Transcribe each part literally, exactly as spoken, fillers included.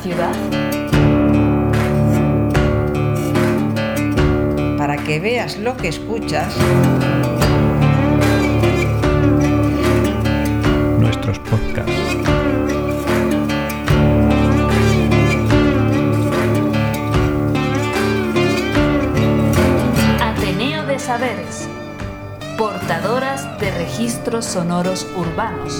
ciudad? Para que veas lo que escuchas. Nuestros podcasts. Ateneo de Saberes. Portadoras de registros sonoros urbanos.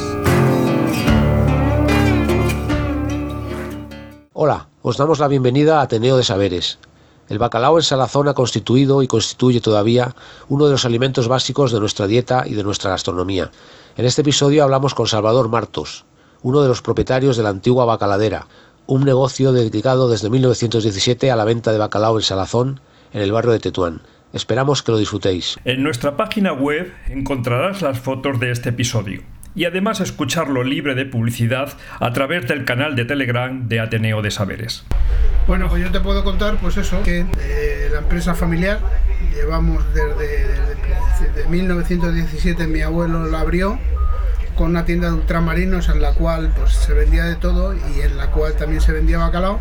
Hola, os damos la bienvenida a Ateneo de Saberes. El bacalao en salazón ha constituido y constituye todavía uno de los alimentos básicos de nuestra dieta y de nuestra gastronomía. En este episodio hablamos con Salvador Martos, uno de los propietarios de la antigua Bacaladera, un negocio dedicado desde mil novecientos diecisiete a la venta de bacalao en salazón en el barrio de Tetuán. Esperamos que lo disfrutéis. En nuestra página web encontrarás las fotos de este episodio y además escucharlo libre de publicidad a través del canal de Telegram de Ateneo de Saberes. Bueno, pues yo te puedo contar, pues eso, que eh, la empresa familiar, llevamos desde, desde, desde mil novecientos diecisiete, mi abuelo la abrió con una tienda de ultramarinos en la cual pues se vendía de todo y en la cual también se vendía bacalao.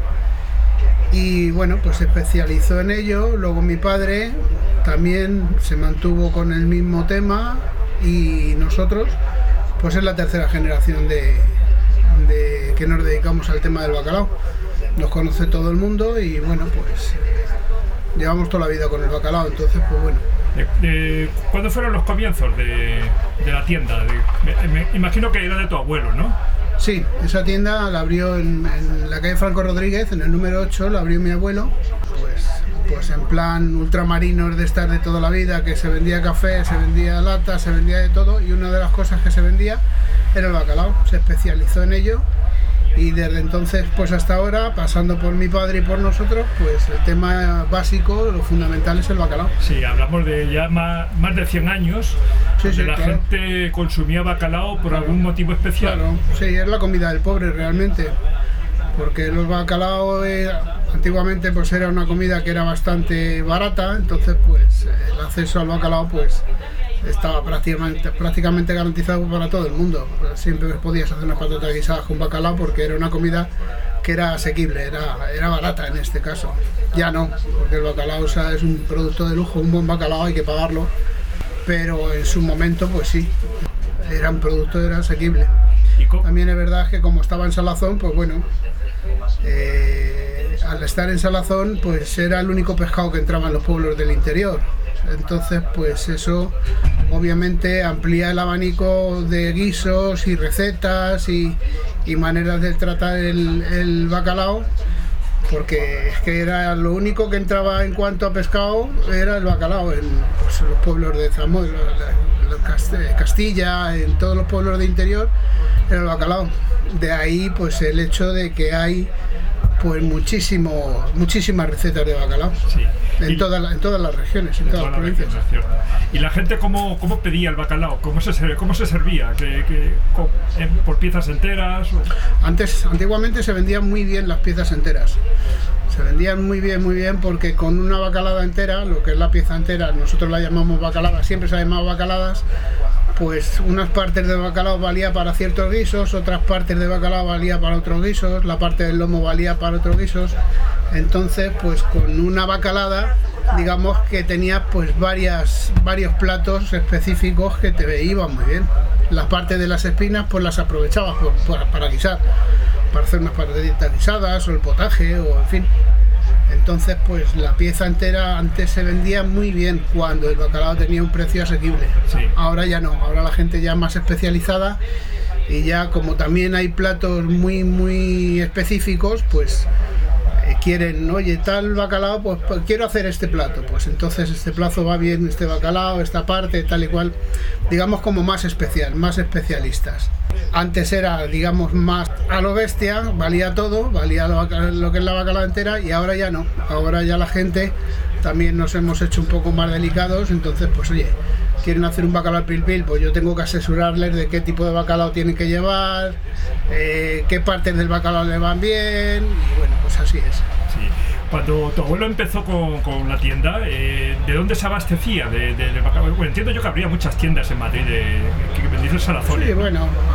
Y bueno, pues se especializó en ello. Luego mi padre también se mantuvo con el mismo tema y nosotros pues es la tercera generación de, de que nos dedicamos al tema del bacalao. Nos conoce todo el mundo y bueno, pues llevamos toda la vida con el bacalao, entonces pues bueno. De, de, ¿Cuándo fueron los comienzos de, de la tienda? De, me, me imagino que era de tu abuelo, ¿no? Sí, esa tienda la abrió en, en la calle Franco Rodríguez, en el número ocho, la abrió mi abuelo, pues, pues en plan ultramarinos de estar de toda la vida, que se vendía café, se vendía lata, se vendía de todo, y una de las cosas que se vendía era el bacalao. Se especializó en ello y desde entonces pues hasta ahora, pasando por mi padre y por nosotros, pues el tema básico, lo fundamental es el bacalao. Sí, hablamos de ya más, más de cien años. Sí, sí, la claro. gente consumía bacalao por claro. algún motivo especial. Claro, sí, es la comida del pobre realmente, porque los bacalao eh, antiguamente pues era una comida que era bastante barata, entonces pues el acceso al bacalao pues estaba prácticamente, prácticamente garantizado para todo el mundo. Siempre podías hacer unas patatas guisadas con bacalao porque era una comida que era asequible, era, era barata en este caso. Ya no, porque el bacalao o sea, es un producto de lujo, un buen bacalao hay que pagarlo. Pero en su momento pues sí, era un producto, era asequible. También es verdad que como estaba en salazón, pues bueno, eh, al estar en salazón pues era el único pescado que entraba en los pueblos del interior. Entonces pues eso obviamente amplía el abanico de guisos y recetas y, y maneras de tratar el, el bacalao, porque es que era lo único que entraba en cuanto a pescado, era el bacalao en, pues, en los pueblos de Zamora, Castilla, en todos los pueblos de interior era el bacalao. De ahí pues el hecho de que hay pues muchísimo, muchísimas recetas de bacalao. Sí. En, toda, en todas las regiones, en, en todas las provincias. Regiones, ¿y la gente cómo, cómo pedía el bacalao? ¿Cómo se, cómo se servía? ¿Que, que, con, en, ¿Por piezas enteras? O? Antes, antiguamente se vendían muy bien las piezas enteras. Se vendían muy bien, muy bien, porque con una bacalada entera, lo que es la pieza entera, nosotros la llamamos bacalada, siempre se ha llamado bacaladas, pues unas partes de bacalao valía para ciertos guisos, otras partes de bacalao valía para otros guisos, la parte del lomo valía para otros guisos. Entonces pues con una bacalada digamos que tenías pues varias, varios platos específicos que te iban muy bien. Las partes de las espinas pues las aprovechabas por, por, para guisar, para hacer unas patatitas guisadas o el potaje o en fin. Entonces pues la pieza entera antes se vendía muy bien cuando el bacalao tenía un precio asequible. Sí. Ahora ya no, ahora la gente ya es más especializada y ya como también hay platos muy muy específicos pues eh, quieren, oye, tal bacalao, pues, pues quiero hacer este plato, pues entonces este plato va bien, este bacalao, esta parte, tal y cual, digamos como más especial, más especialistas. Antes era, digamos, más a lo bestia, valía todo, valía lo, lo que es la bacalao entera y ahora ya no. Ahora ya la gente también nos hemos hecho un poco más delicados, entonces pues oye, quieren hacer un bacalao al pil pil, pues yo tengo que asesorarles de qué tipo de bacalao tienen que llevar, eh, qué partes del bacalao le van bien y bueno, pues así es. Sí. Cuando tu abuelo empezó con, con la tienda, eh, ¿de dónde se abastecía de, de, de bacalao? Bueno, entiendo yo que habría muchas tiendas en Madrid de, que vendían salazones. Sí, bueno,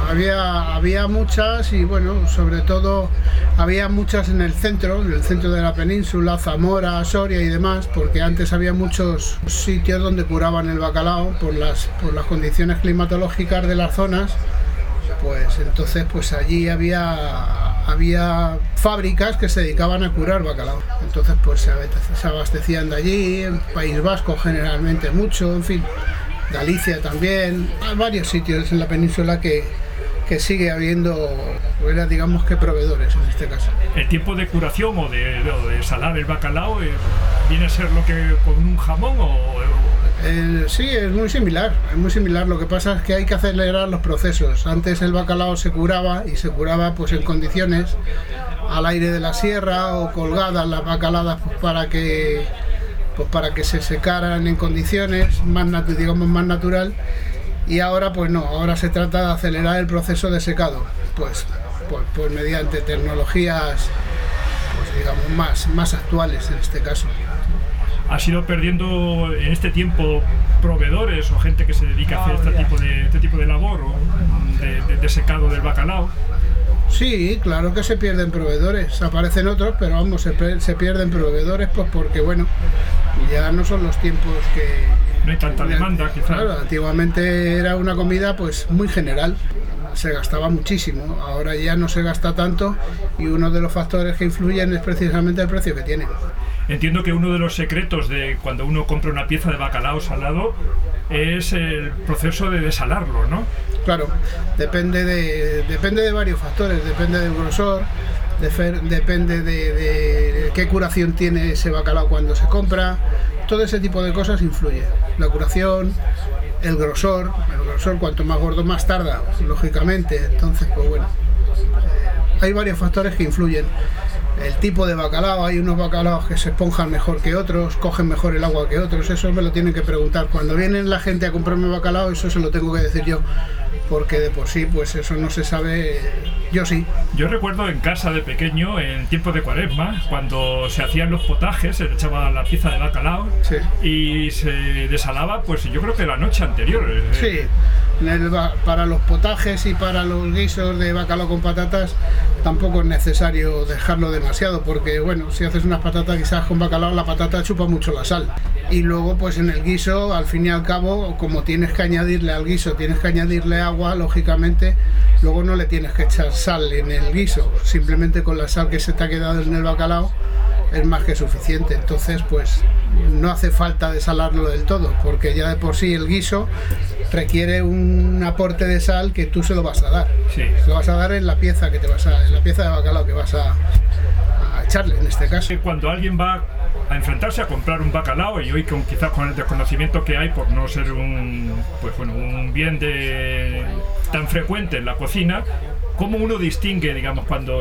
había, había muchas y bueno, sobre todo había muchas en el centro, en el centro de la península, Zamora, Soria y demás, porque antes había muchos sitios donde curaban el bacalao por las, por las condiciones climatológicas de las zonas. Pues entonces pues allí había, había fábricas que se dedicaban a curar bacalao. Entonces pues se, se abastecían de allí, en País Vasco generalmente mucho, en fin, Galicia también. Hay varios sitios en la península que, que sigue habiendo, digamos que proveedores en este caso. ¿El tiempo de curación o de, de, de salar el bacalao eh, viene a ser lo que con un jamón o...? Eh, sí, es muy similar, es muy similar. Lo que pasa es que hay que acelerar los procesos. Antes el bacalao se curaba y se curaba pues en condiciones al aire de la sierra o colgadas las bacaladas pues, para que pues para que se secaran en condiciones más natu- digamos más natural. Y ahora pues no, ahora se trata de acelerar el proceso de secado, pues pues, pues mediante tecnologías pues digamos más más actuales en este caso. ¿Has ido perdiendo en este tiempo proveedores o gente que se dedica a hacer este tipo de, este tipo de labor o de, de, de secado del bacalao? Sí, claro que se pierden proveedores, aparecen otros, pero vamos, se, se pierden proveedores pues porque bueno, ya no son los tiempos que... No hay tanta demanda, quizás. Claro, antiguamente era una comida pues muy general, se gastaba muchísimo, ahora ya no se gasta tanto y uno de los factores que influyen es precisamente el precio que tiene. Entiendo que uno de los secretos de cuando uno compra una pieza de bacalao salado es el proceso de desalarlo, ¿no? Claro, depende de, depende de varios factores, depende del grosor, de fer, depende de, de qué curación tiene ese bacalao cuando se compra, todo ese tipo de cosas influye. La curación, el grosor, el grosor cuanto más gordo más tarda, lógicamente, entonces pues bueno, eh, hay varios factores que influyen. El tipo de bacalao, hay unos bacalaos que se esponjan mejor que otros, cogen mejor el agua que otros, eso me lo tienen que preguntar. Cuando viene la gente a comprarme bacalao, eso se lo tengo que decir yo, porque de por sí, pues eso no se sabe, yo sí. Yo recuerdo en casa de pequeño, en tiempo de Cuaresma, cuando se hacían los potajes, se le echaba la pieza de bacalao sí. Y se desalaba, pues yo creo que la noche anterior. Sí. El, para los potajes y para los guisos de bacalao con patatas tampoco es necesario dejarlo demasiado porque bueno, si haces unas patatas guisadas con bacalao la patata chupa mucho la sal y luego pues en el guiso al fin y al cabo como tienes que añadirle al guiso tienes que añadirle agua lógicamente luego no le tienes que echar sal en el guiso, simplemente con la sal que se te ha quedado en el bacalao es más que suficiente, entonces pues no hace falta desalarlo del todo porque ya de por sí el guiso requiere un aporte de sal que tú se lo vas a dar. Sí. Se lo vas a dar en la pieza que te vas a, en la pieza de bacalao que vas a, a echarle en este caso. Cuando alguien va a enfrentarse a comprar un bacalao y hoy con quizás con el desconocimiento que hay por no ser un pues bueno un bien de tan frecuente en la cocina, ¿cómo uno distingue, digamos, cuando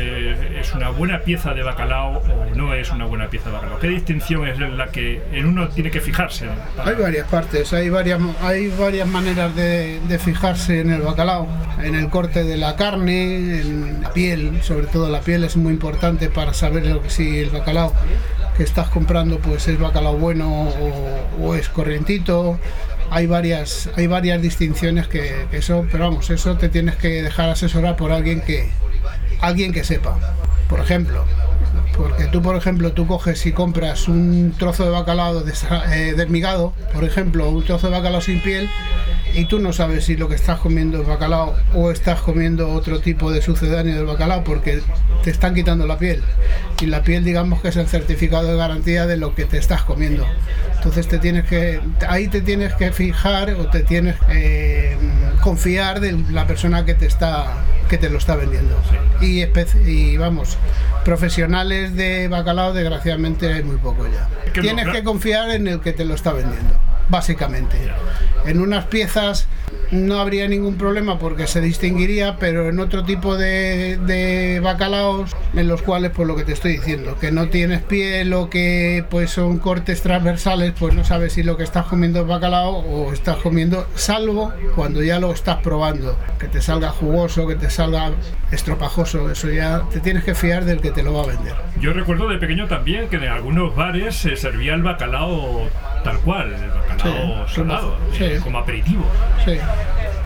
se, es una buena pieza de bacalao o no es una buena pieza de bacalao? ¿Qué distinción es la que en uno tiene que fijarse? Para... Hay varias partes, hay varias, hay varias maneras de, de fijarse en el bacalao. En el corte de la carne, en la piel, sobre todo la piel es muy importante para saber lo que, si el bacalao que estás comprando pues es bacalao bueno o, o es corrientito. Hay varias, hay varias distinciones que, que eso, pero vamos, eso te tienes que dejar asesorar por alguien que, alguien que sepa. Por ejemplo, porque tú, por ejemplo, tú coges y compras un trozo de bacalao eh, desmigado, por ejemplo, un trozo de bacalao sin piel, y tú no sabes si lo que estás comiendo es bacalao o estás comiendo otro tipo de sucedáneo del bacalao porque te están quitando la piel. Y la piel, digamos que es el certificado de garantía de lo que te estás comiendo. Entonces te tienes que, ahí te tienes que fijar o te tienes que eh, confiar de la persona que te está, que te lo está vendiendo. Y, y vamos, profesionales de bacalao desgraciadamente hay muy poco ya. Tienes que confiar en el que te lo está vendiendo, básicamente. En unas piezas no habría ningún problema porque se distinguiría, pero en otro tipo de, de bacalaos en los cuales, pues lo que te estoy diciendo, que no tienes piel o que pues son cortes transversales, pues no sabes si lo que estás comiendo es bacalao o estás comiendo, salvo cuando ya lo estás probando, que te salga jugoso, que te salga estropajoso, eso ya te tienes que fiar del que te lo va a vender. Yo recuerdo de pequeño también que en algunos bares se servía el bacalao tal cual, el bacalao sí, salado, sí. Como aperitivo. Sí.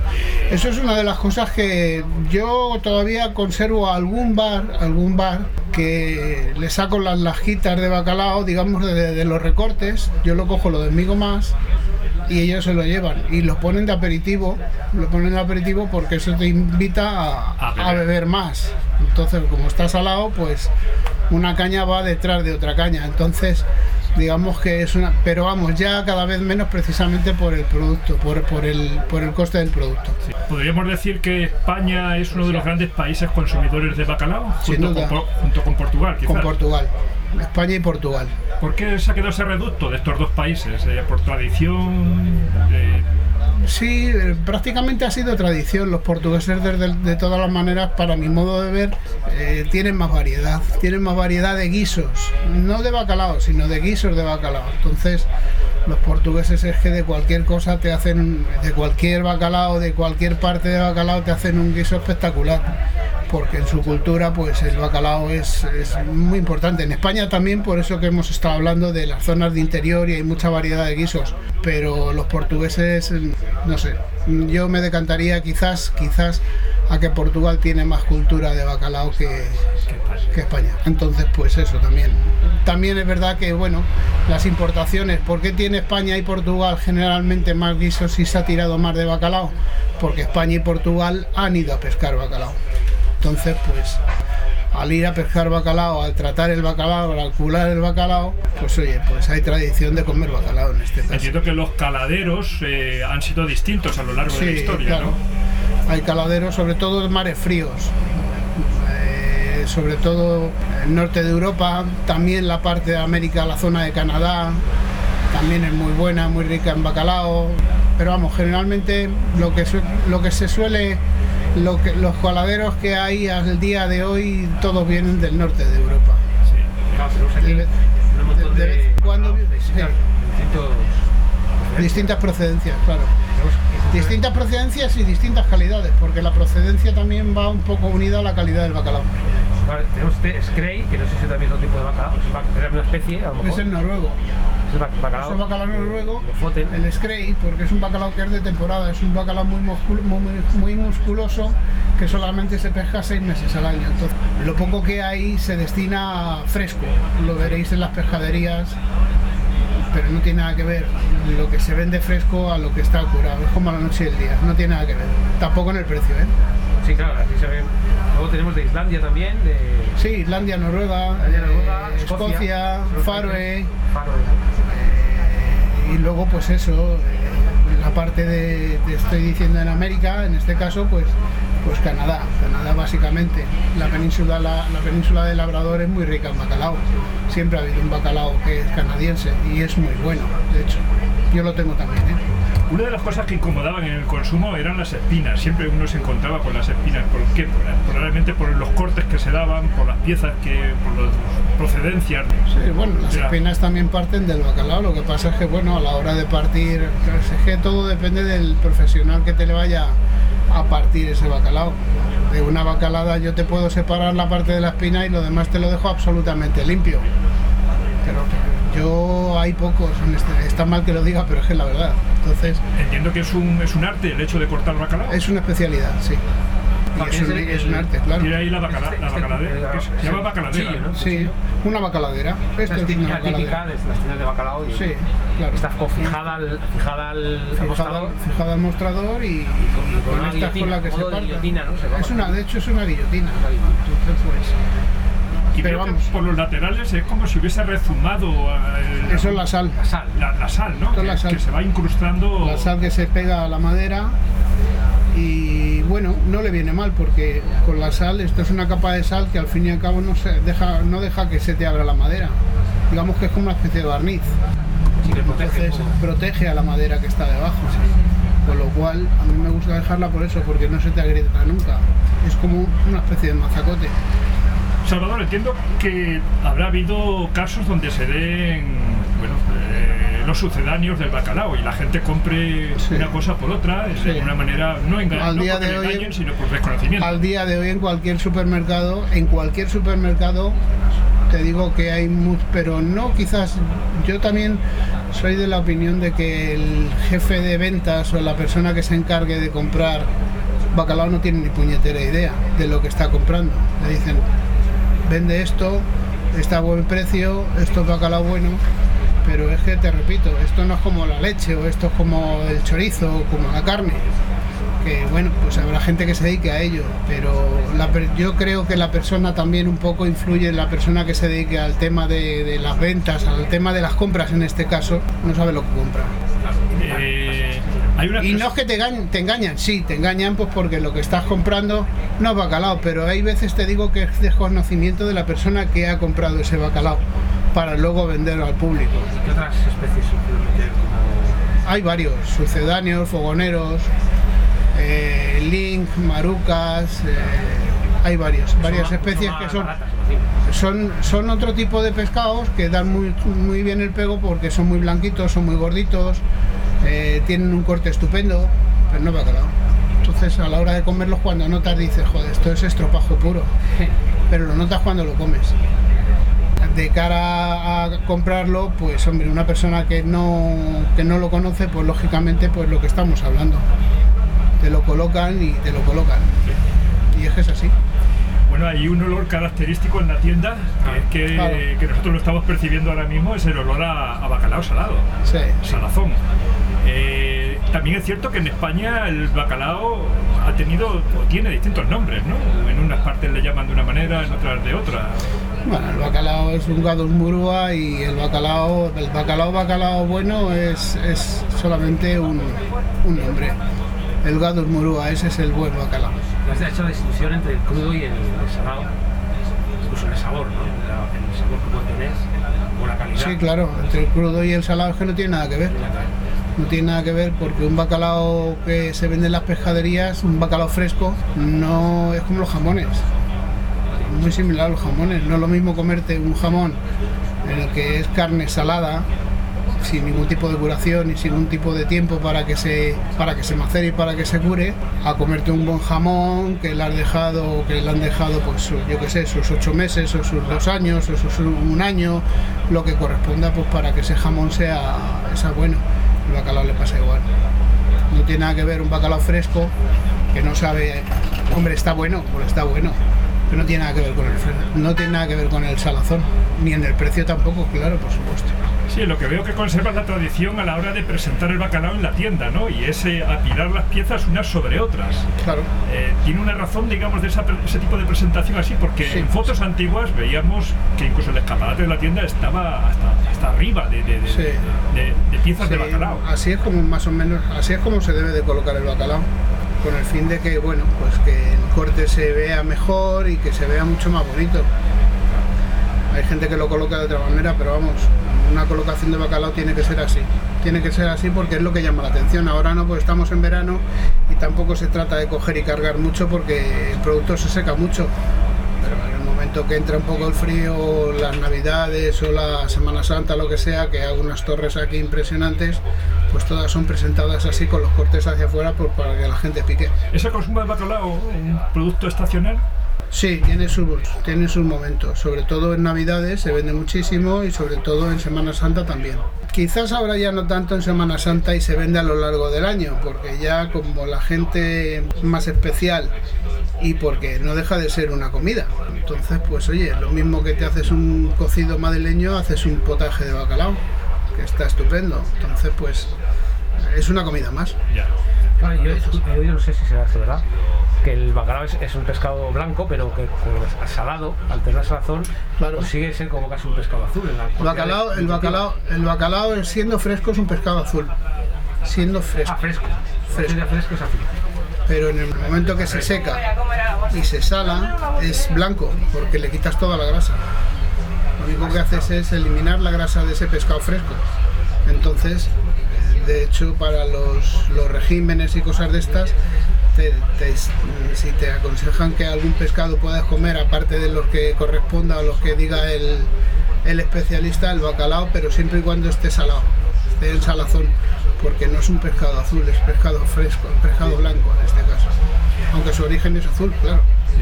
Eso es una de las cosas que yo todavía conservo algún bar, algún bar que le saco las lajitas de bacalao, digamos, de, de los recortes, yo lo cojo, lo desmigo más y ellos se lo llevan y lo ponen de aperitivo, lo ponen de aperitivo porque eso te invita a, a, beber. a beber más. Entonces, como está salado, pues una caña va detrás de otra caña, entonces digamos que es una, pero vamos, ya cada vez menos precisamente por el producto, por, por, el, por el coste del producto. Sí. ¿Podríamos decir que España es uno de los grandes países consumidores de bacalao? Sin junto, duda. Con, junto con Portugal, quizás. Con Portugal, España y Portugal. ¿Por qué se ha quedado ese reducto de estos dos países? Eh, ¿Por tradición? Eh... Sí, prácticamente ha sido tradición. Los portugueses, de, de, de todas las maneras, para mi modo de ver, eh, tienen más variedad. Tienen más variedad de guisos, no de bacalao, sino de guisos de bacalao. Entonces, los portugueses es que de cualquier cosa te hacen, de cualquier bacalao, de cualquier parte de bacalao, te hacen un guiso espectacular. Porque en su cultura, pues el bacalao es, es muy importante. En España también, por eso que hemos estado hablando de las zonas de interior y hay mucha variedad de guisos. Pero los portugueses, no sé, yo me decantaría quizás, quizás a que Portugal tiene más cultura de bacalao que, que España. Entonces, pues eso también. También es verdad que, bueno, las importaciones, ¿por qué tiene España y Portugal generalmente más guisos y se ha tirado más de bacalao? Porque España y Portugal han ido a pescar bacalao. Entonces, pues, al ir a pescar bacalao, al tratar el bacalao, al calcular el bacalao, pues oye, pues hay tradición de comer bacalao en este caso. Entiendo que los caladeros eh, han sido distintos a lo largo sí, de la historia, claro. ¿no? Hay caladeros, sobre todo en mares fríos, eh, sobre todo el norte de Europa, también la parte de América, la zona de Canadá, también es muy buena, muy rica en bacalao, pero vamos, generalmente lo que, su- lo que se suele... Lo que, los caladeros que hay al día de hoy todos vienen del norte de Europa. Sí. Claro, tenemos aquí De- un montón de de, vez en cuando- de distintas, sí. distintos- Distintas procedencias, claro. tenemos- Distintas procedencias y distintas calidades, porque la procedencia también va un poco unida a la calidad del bacalao. Vale, tenemos este Scray, que no sé si también es otro tipo de bacalao, es ba- es una especie, a lo mejor. Es el noruego. Es ba- bacalao. Es el bacalao noruego, de Foten. el Scray, porque es un bacalao que es de temporada, es un bacalao muy, muscul- muy, muy musculoso que solamente se pesca seis meses al año. Entonces, lo poco que hay se destina a fresco, lo veréis en las pescaderías, pero no tiene nada que ver lo que se vende fresco a lo que está curado, es como a la noche y el día, no tiene nada que ver, tampoco en el precio, ¿eh? Sí, claro, aquí se ve. Luego tenemos de Islandia también, de Sí, Islandia, Noruega, Islandia, Noruega, eh, Escocia, Escocia, los Faroe, países- Faroe. y luego pues eso, eh, la parte de, te estoy diciendo en América, en este caso pues pues Canadá, Canadá básicamente. La península, la, la península de Labrador es muy rica en bacalao. Siempre ha habido un bacalao que es canadiense y es muy bueno, de hecho. Yo lo tengo también, ¿eh? Una de las cosas que incomodaban en el consumo eran las espinas. Siempre uno se encontraba con las espinas. ¿Por qué? Por- Probablemente por los cortes que se daban, por las piezas, que, por las procedencias. Sí, bueno, las Ya. espinas también parten del bacalao, lo que pasa es que bueno, a la hora de partir, es que todo depende del profesional que te le vaya a partir ese bacalao. De una bacalada yo te puedo separar la parte de la espina y lo demás te lo dejo absolutamente limpio. Pero yo hay pocos, en este- está mal que lo diga, pero es que es la verdad. Entonces, Entiendo que es un, es un arte el hecho de cortar bacalao. es una especialidad, sí. Y También es, un, es el- es un arte, claro. Tiene ahí la, bacala, Este- la este- bacaladera. que es- se llama sí, bacaladera, sí, ¿no? ¿no? Sí, una bacaladera. Esto Esta es es una típica, típica bacaladera. de las tiendas de bacalao. Y Sí, claro. Está como fijada al, fijada al Fijada, mostrador. fijada al mostrador y, con- con con una esta es con guillotina, la que se modo de parte. guillotina, ¿no? Se va Es una, de hecho es una guillotina. Una guillotina. Entonces, pues, Y Pero veo que vamos. por los laterales es como si hubiese rezumado eh, eso es la sal. La sal. la, la sal, ¿no? Esto es Que, la sal. que se va incrustando. La sal que se pega a la madera y bueno, no le viene mal porque con la sal, esto es una capa de sal que al fin y al cabo no, se deja, no deja que se te abra la madera. Digamos que es como una especie de barniz. Sí, que protege. Entonces un poco. protege a la madera que está debajo. Con lo cual a mí me gusta dejarla por eso, porque no se te agrieta nunca. Es como una especie de mazacote. Salvador, entiendo que habrá habido casos donde se den, bueno, eh, los sucedáneos del bacalao y la gente compre Sí. una cosa por otra eh, Sí. de una manera no, enga Al no día porque de le hoy- engañen, sino por desconocimiento. Al día de hoy en cualquier supermercado, en cualquier supermercado, te digo que hay mucho, pero no quizás, yo también soy de la opinión de que el jefe de ventas o la persona que se encargue de comprar bacalao no tiene ni puñetera idea de lo que está comprando. Le dicen, vende esto, está a buen precio, esto es bacalao bueno, pero es que te repito, esto no es como la leche o esto es como el chorizo o como la carne, que bueno, pues habrá gente que se dedique a ello, pero la, yo creo que la persona también un poco influye en la persona que se dedique al tema de, de las ventas, al tema de las compras en este caso, no sabe lo que compra. Eh, hay una y no es que te engañan, te engañan, sí, te engañan pues porque lo que estás comprando no es bacalao, pero hay veces te digo que es desconocimiento de la persona que ha comprado ese bacalao para luego venderlo al público. ¿Qué otras especies suelen meter? Como... Hay varios, sucedáneos, fogoneros, eh, link, marucas, eh, hay varios, varias son, especies son que son, baratas, son son otro tipo de pescados que dan muy, muy bien el pego porque son muy blanquitos, son muy gorditos, eh, tienen un corte estupendo, pero no bacalao. Entonces a la hora de comerlos, cuando notas dices, joder, esto es estropajo puro, pero lo notas cuando lo comes. De cara a comprarlo, pues hombre, una persona que no, que no lo conoce, pues lógicamente pues lo que estamos hablando. Te lo colocan y te lo colocan. Y es que es así. Bueno, hay un olor característico en la tienda, que es que, Claro. que nosotros lo estamos percibiendo ahora mismo, es el olor a, a bacalao salado, Sí. salazón. Eh, también es cierto que en España el bacalao ha tenido o tiene distintos nombres, ¿no? En unas partes le llaman de una manera, en otras de otra. Bueno, el bacalao es un gadus murua y el bacalao, el bacalao bacalao bueno es, es solamente un, un nombre. El gadus murua, ese es el buen bacalao. ¿Has hecho la distinción entre el crudo y el, el salado? Incluso en el sabor, ¿no? La- el sabor que puede tener, o la calidad. Sí, claro, entre el crudo y el salado es que no tiene nada que ver. No tiene nada que ver porque un bacalao que se vende en las pescaderías, un bacalao fresco, no es como los jamones. Muy similar a los jamones. No es lo mismo comerte un jamón en el que es carne salada, sin ningún tipo de curación y sin ningún tipo de tiempo para que se para que se macere y para que se cure, a comerte un buen jamón que le has dejado, que le han dejado pues su- yo qué sé, sus ocho meses o sus dos años o sus un año, lo que corresponda pues para que ese jamón sea, sea bueno. El bacalao le pasa igual. No tiene nada que ver un bacalao fresco que no sabe, hombre, está bueno, pues está bueno, pero no tiene nada que ver con el fre- no tiene nada que ver con el salazón, ni en el precio tampoco, claro, por supuesto. Sí, lo que veo que conservas la tradición a la hora de presentar el bacalao en la tienda, ¿no? Y es eh, apilar las piezas unas sobre otras. Claro. Eh, tiene una razón, digamos, de esa pre- ese tipo de presentación así, porque Sí. en fotos antiguas veíamos que incluso el escaparate de la tienda estaba hasta, hasta arriba de, de, de, Sí. de- de- de piezas de Sí, bacalao. así es como más o menos, así es como se debe de colocar el bacalao, con el fin de que, bueno, pues que el corte se vea mejor y que se vea mucho más bonito. Hay gente que lo coloca de otra manera, pero vamos, una colocación de bacalao tiene que ser así. Tiene que ser así porque es lo que llama la atención. Ahora no, pues estamos en verano y tampoco se trata de coger y cargar mucho porque el producto se seca mucho. Pero en el momento que entra un poco el frío, las navidades o la Semana Santa, lo que sea, que hay unas torres aquí impresionantes, pues todas son presentadas así con los cortes hacia afuera pues, para que la gente pique. ¿Ese consumo de bacalao, un producto estacional? Sí, tiene sus, tiene sus momentos, sobre todo en Navidades se vende muchísimo y sobre todo en Semana Santa también. Quizás ahora ya no tanto en Semana Santa y se vende a lo largo del año, porque ya como la gente más especial y porque no deja de ser una comida. Entonces, pues oye, lo mismo que te haces un cocido madrileño, haces un potaje de bacalao, que está estupendo. Entonces, pues es una comida más. Ya. Vale, yo, he oído, no sé si será esto, ¿verdad? Que el bacalao es, es un pescado blanco, pero que con el salado, al tener salazón, Claro. pues sigue siendo como casi un pescado azul. En la El bacalao, el bacalao, el bacalao siendo fresco es un pescado azul, siendo fresco. Ah, fresco. Fresco. Fresco. fresco es azul. Pero en el momento que se seca y se sala es blanco porque le quitas toda la grasa. Lo único que haces es eliminar la grasa de ese pescado fresco. Entonces, eh, de hecho, para los, los regímenes y cosas de estas, te- te- si te aconsejan que algún pescado puedas comer aparte de los que corresponda a los que diga el, el especialista, el bacalao, pero siempre y cuando esté salado, esté en salazón, porque no es un pescado azul, es pescado fresco, pescado blanco en este caso, aunque su origen es azul, claro. Sí.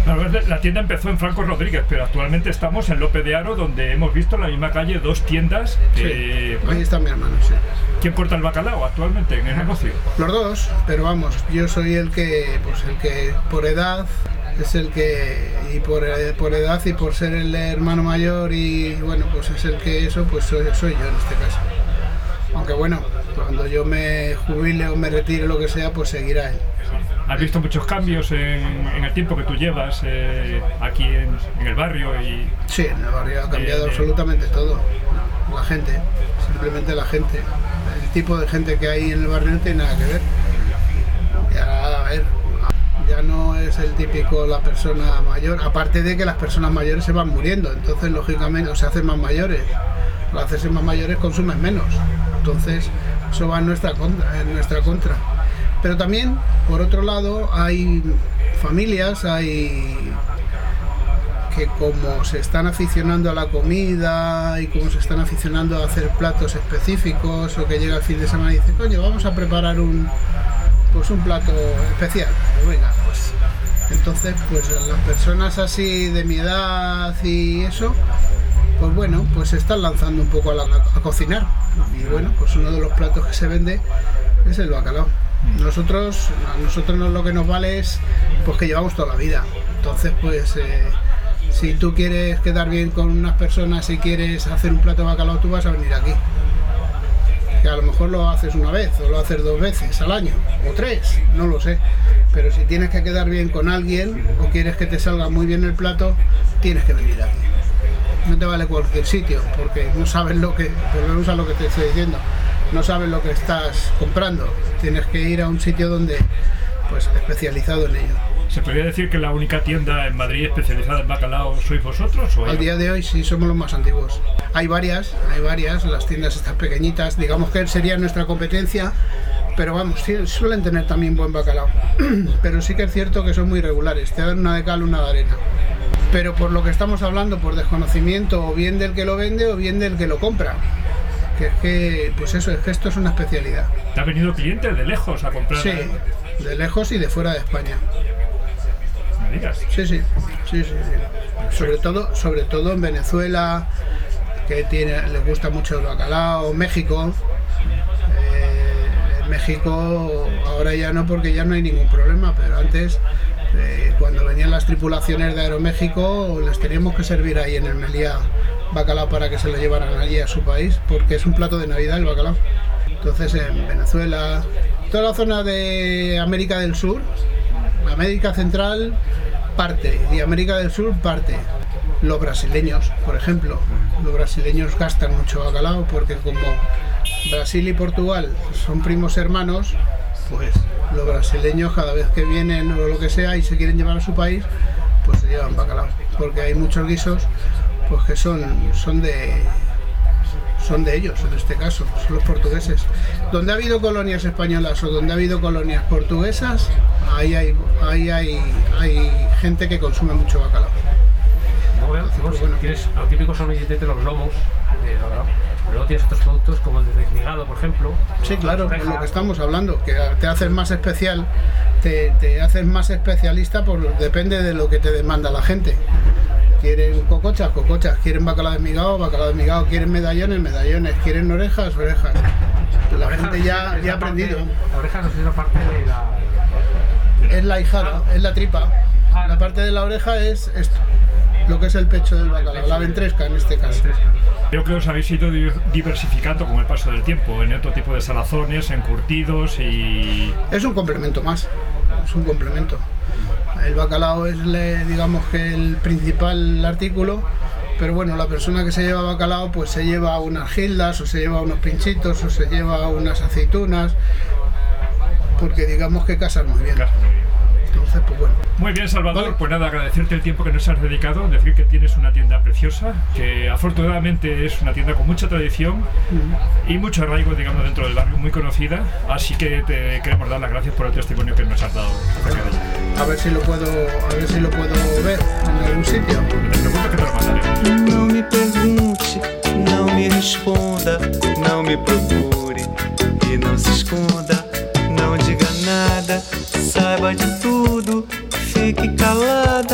La tienda empezó en Franco Rodríguez, pero actualmente estamos en López de Haro, donde hemos visto en la misma calle dos tiendas. Que, sí, ahí está mi hermano, sí. ¿Quién porta el bacalao actualmente en el negocio? Los dos, pero vamos, yo soy el que, pues el que por edad es el que, y por, por edad y por ser el hermano mayor y bueno, pues es el que eso, pues soy, soy yo en este caso. Aunque bueno, cuando yo me jubile o me retire lo que sea, pues seguirá él. ¿Has visto muchos cambios en, en el tiempo que tú llevas eh, aquí en, en el barrio? Y, sí, en el barrio ha cambiado eh, absolutamente todo. La gente, simplemente la gente. El tipo de gente que hay en el barrio no tiene nada que ver. Ya, a ver, ya no es el típico la persona mayor, aparte de que las personas mayores se van muriendo, entonces lógicamente o se hacen más mayores. Al hacerse más mayores consumen menos, entonces eso va en nuestra contra, en nuestra contra. Pero también, por otro lado, hay familias, hay que como se están aficionando a la comida y como se están aficionando a hacer platos específicos, o que llega el fin de semana y dice, coño, vamos a preparar un pues un plato especial. Pues venga, pues entonces pues las personas así de mi edad y eso, pues bueno, pues se están lanzando un poco a, la, a cocinar. Y bueno, pues uno de los platos que se vende es el bacalao. Nosotros, a nosotros lo que nos vale es pues que llevamos toda la vida. Entonces pues eh, si tú quieres quedar bien con unas personas y quieres hacer un plato de bacalao, tú vas a venir aquí. Que a lo mejor lo haces una vez o lo haces dos veces al año o tres, no lo sé. Pero si tienes que quedar bien con alguien o quieres que te salga muy bien el plato, tienes que venir aquí. No te vale cualquier sitio porque no sabes lo que, volvemos a lo que te estoy diciendo, no sabes lo que estás comprando. Tienes que ir a un sitio donde, pues, especializado en ello. ¿Se podría decir que la única tienda en Madrid especializada en bacalao sois vosotros? ¿O Al día de hoy sí, somos los más antiguos. Hay varias, hay varias, las tiendas estas pequeñitas, digamos que sería nuestra competencia, pero vamos, sí, suelen tener también buen bacalao. Pero sí que es cierto que son muy regulares, te dan una de cal, una de arena. Pero por lo que estamos hablando, por desconocimiento, o bien del que lo vende o bien del que lo compra. Que es que, pues eso, es que esto es una especialidad. ¿Te han venido clientes de lejos a comprar? Sí, de lejos y de fuera de España. ¿Me digas? Sí, sí, sí, sí, sí. Sobre todo, sobre todo en Venezuela, que tiene, les gusta mucho el bacalao, México. Eh, en México ahora ya no, porque ya no hay ningún problema, pero antes, eh, cuando venían las tripulaciones de Aeroméxico, les teníamos que servir ahí en el Meliá bacalao para que se lo llevaran allí a su país, porque es un plato de Navidad el bacalao. Entonces en Venezuela, toda la zona de América del Sur, América Central parte y América del Sur parte. Los brasileños, por ejemplo, los brasileños gastan mucho bacalao porque como Brasil y Portugal son primos hermanos, pues los brasileños cada vez que vienen o lo que sea y se quieren llevar a su país, pues se llevan bacalao, porque hay muchos guisos pues que son, son de son de ellos, en este caso, son los portugueses. Donde ha habido colonias españolas o donde ha habido colonias portuguesas, ahí hay, ahí hay, hay gente que consume mucho bacalao. Luego, pues, bueno, tienes, lo típico son evidentemente los lomos de bacalao, pero luego tienes otros productos como el de desmigado, por ejemplo. Sí, claro, es lo que estamos hablando, que te haces más especial, te, te haces más especialista, por, depende de lo que te demanda la gente. Quieren cocochas, cocochas, quieren bacalao desmigado, bacalao desmigado, quieren medallones, medallones, quieren orejas, orejas. La, la gente ya, ya ha aprendido. Parte, la oreja no es una parte de la... Es la hijada, es la tripa. La parte de la oreja es esto, lo que es el pecho del bacalao, la ventresca en este caso. Creo que os habéis ido diversificando con el paso del tiempo en otro tipo de salazones, encurtidos y... Es un complemento más, es un complemento. El bacalao es, digamos, que el principal artículo, pero bueno, la persona que se lleva bacalao pues se lleva unas gildas o se lleva unos pinchitos o se lleva unas aceitunas, porque digamos que casan muy bien. Entonces, pues bueno. Muy bien, Salvador, vale. Pues nada, agradecerte el tiempo que nos has dedicado, decir que tienes una tienda preciosa, que afortunadamente es una tienda con mucha tradición uh-huh. y mucho arraigo, digamos, dentro del barrio, muy conocida, así que te queremos dar las gracias por el testimonio que nos has dado acerca de ella. A ver si lo puedo, a ver si lo puedo ver en algún sitio. Te pregunto que te lo mandaré. No me pregunte, no me responda, no me procure y no se esconda, no diga nada, saiba de tudo, fique calada.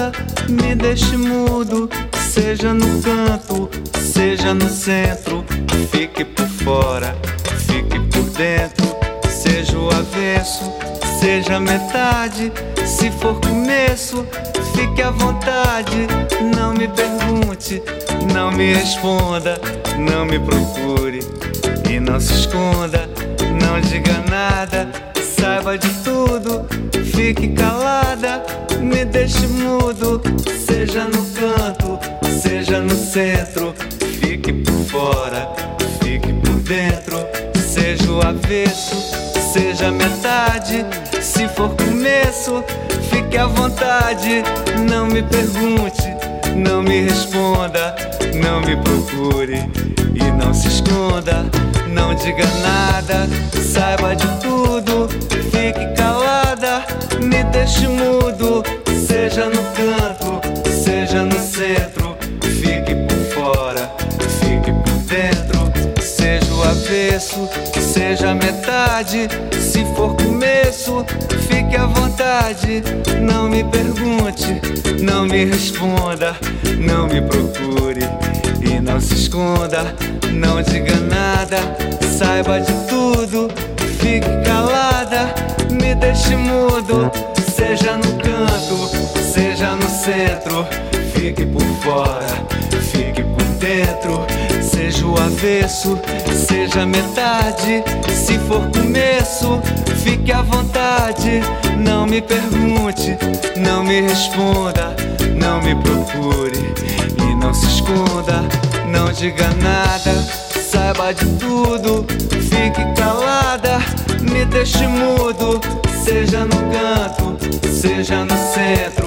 me deixe mudo. Seja no canto, seja no centro, fique por fora, fique por dentro. Seja o avesso, seja metade. Se for começo, fique à vontade. Não me pergunte, não me responda, não me procure e não se esconda. Não diga nada, saiba de tudo, fique calada, me deixe mudo. Seja no canto, seja no centro, fique por fora, fique por dentro. Seja o avesso, seja metade. Se for começo, fique à vontade. Não me pergunte, não me responda, não me procure e não se esconda. Não diga nada, saiba de tudo, fique calada, me deixe mudo. Seja no canto, seja no centro, fique por fora, fique por dentro. Seja o avesso, seja metade. Se for começo, fique à vontade. Não me pergunte, não me responda, não me procure e não se esconda. Não diga nada, saiba de tudo, fique calada, me deixe mudo. Seja no canto, seja no centro, fique por fora, fique por dentro. Seja o avesso, seja metade. Se for começo, fique à vontade. Não me pergunte, não me responda, não me procure e não se esconda. Não diga nada, saiba de tudo, fique calada, me deixe mudo. Seja no canto, seja no centro,